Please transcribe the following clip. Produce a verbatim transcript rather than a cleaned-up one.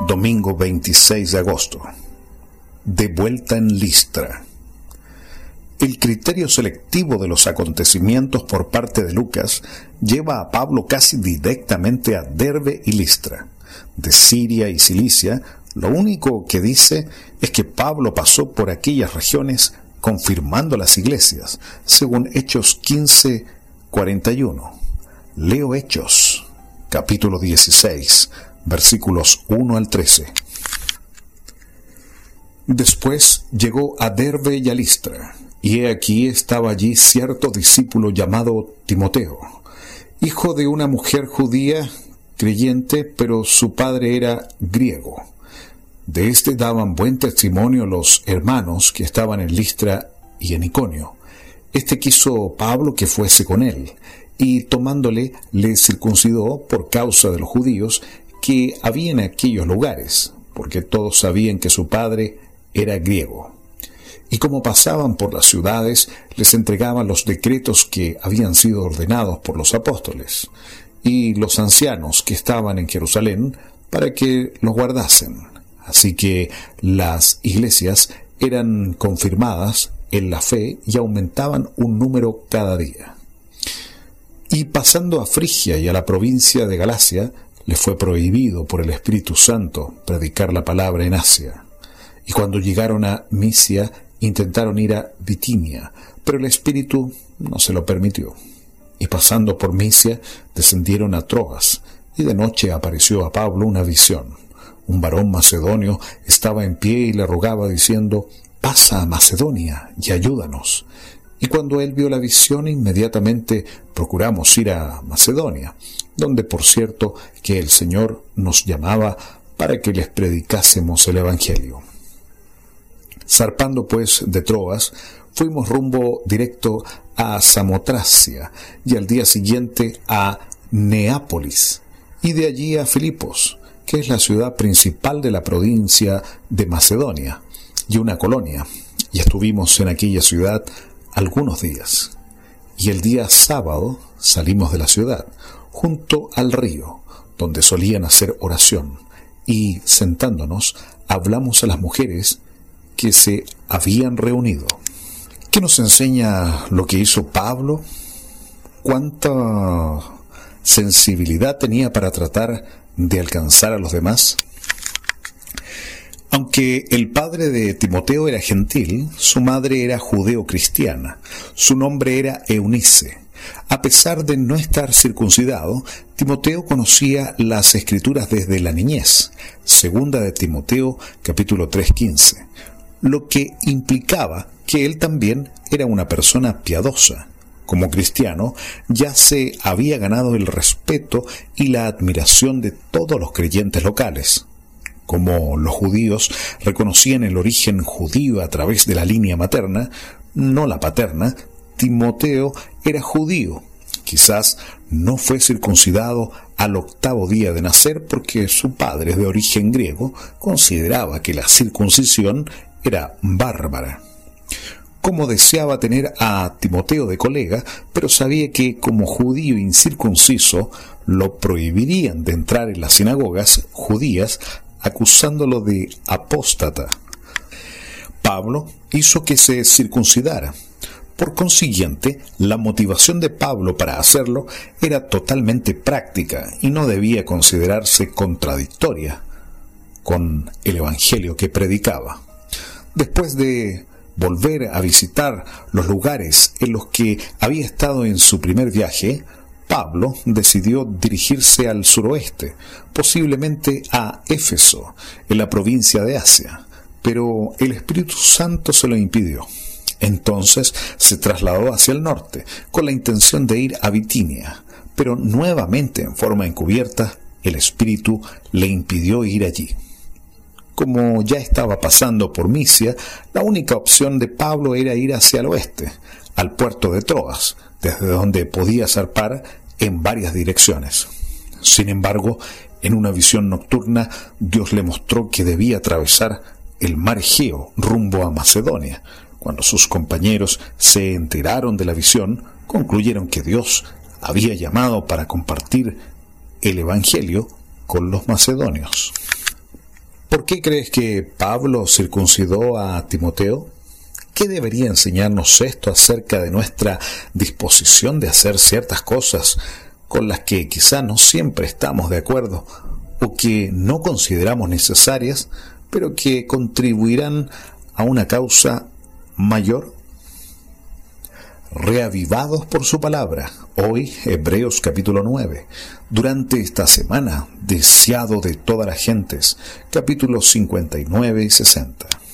Domingo veintiséis de agosto. De vuelta en Listra. El criterio selectivo de los acontecimientos por parte de Lucas lleva a Pablo casi directamente a Derbe y Listra. De Siria y Cilicia, lo único que dice es que Pablo pasó por aquellas regiones confirmando las iglesias, según Hechos quince, cuarenta y uno. Leo Hechos, capítulo dieciséis, versículos uno al trece. Después llegó a Derbe y a Listra, y he aquí estaba allí cierto discípulo llamado Timoteo, hijo de una mujer judía creyente, pero su padre era griego. De éste daban buen testimonio los hermanos que estaban en Listra y en Iconio. Este quiso Pablo que fuese con él, y tomándole le circuncidó por causa de los judíos que había en aquellos lugares, porque todos sabían que su padre era griego. Y como pasaban por las ciudades, les entregaban los decretos que habían sido ordenados por los apóstoles y los ancianos que estaban en Jerusalén para que los guardasen. Así que las iglesias eran confirmadas en la fe y aumentaban un número cada día. Y pasando a Frigia y a la provincia de Galacia, les fue prohibido por el Espíritu Santo predicar la palabra en Asia. Y cuando llegaron a Misia, intentaron ir a Bitinia, pero el Espíritu no se lo permitió. Y pasando por Misia, descendieron a Troas, y de noche apareció a Pablo una visión. Un varón macedonio estaba en pie y le rogaba diciendo: «Pasa a Macedonia y ayúdanos». Y cuando él vio la visión, inmediatamente procuramos ir a Macedonia, donde por cierto que el Señor nos llamaba para que les predicásemos el Evangelio. Zarpando pues de Troas, fuimos rumbo directo a Samotracia y al día siguiente a Neápolis, y de allí a Filipos, que es la ciudad principal de la provincia de Macedonia, y una colonia, y estuvimos en aquella ciudad algunos días. Y el día sábado salimos de la ciudad, junto al río, donde solían hacer oración, y sentándonos, hablamos a las mujeres que se habían reunido. ¿Qué nos enseña lo que hizo Pablo? ¿Cuánta sensibilidad tenía para tratar de alcanzar a los demás? Aunque el padre de Timoteo era gentil, su madre era judeo-cristiana. Su nombre era Eunice. A pesar de no estar circuncidado, Timoteo conocía las Escrituras desde la niñez. Segunda de Timoteo, capítulo tres, quince. Lo que implicaba que él también era una persona piadosa. Como cristiano, ya se había ganado el respeto y la admiración de todos los creyentes locales. Como los judíos reconocían el origen judío a través de la línea materna, no la paterna, Timoteo era judío. Quizás no fue circuncidado al octavo día de nacer porque su padre, de origen griego, consideraba que la circuncisión era bárbara. Como deseaba tener a Timoteo de colega, pero sabía que como judío incircunciso lo prohibirían de entrar en las sinagogas judías, acusándolo de apóstata. Pablo hizo que se circuncidara. Por consiguiente, la motivación de Pablo para hacerlo era totalmente práctica y no debía considerarse contradictoria con el evangelio que predicaba. Después de volver a visitar los lugares en los que había estado en su primer viaje, Pablo decidió dirigirse al suroeste, posiblemente a Éfeso, en la provincia de Asia, pero el Espíritu Santo se lo impidió. Entonces se trasladó hacia el norte, con la intención de ir a Bitinia, pero nuevamente en forma encubierta, el Espíritu le impidió ir allí. Como ya estaba pasando por Misia, la única opción de Pablo era ir hacia el oeste, al puerto de Troas, desde donde podía zarpar en varias direcciones. Sin embargo, en una visión nocturna, Dios le mostró que debía atravesar el mar Egeo rumbo a Macedonia. Cuando sus compañeros se enteraron de la visión, concluyeron que Dios había llamado para compartir el Evangelio con los macedonios. ¿Por qué crees que Pablo circuncidó a Timoteo? ¿Qué debería enseñarnos esto acerca de nuestra disposición de hacer ciertas cosas con las que quizá no siempre estamos de acuerdo o que no consideramos necesarias, pero que contribuirán a una causa mayor? Reavivados por su palabra, hoy Hebreos capítulo nueve, durante esta semana, deseado de todas las gentes, capítulos cincuenta y nueve y sesenta.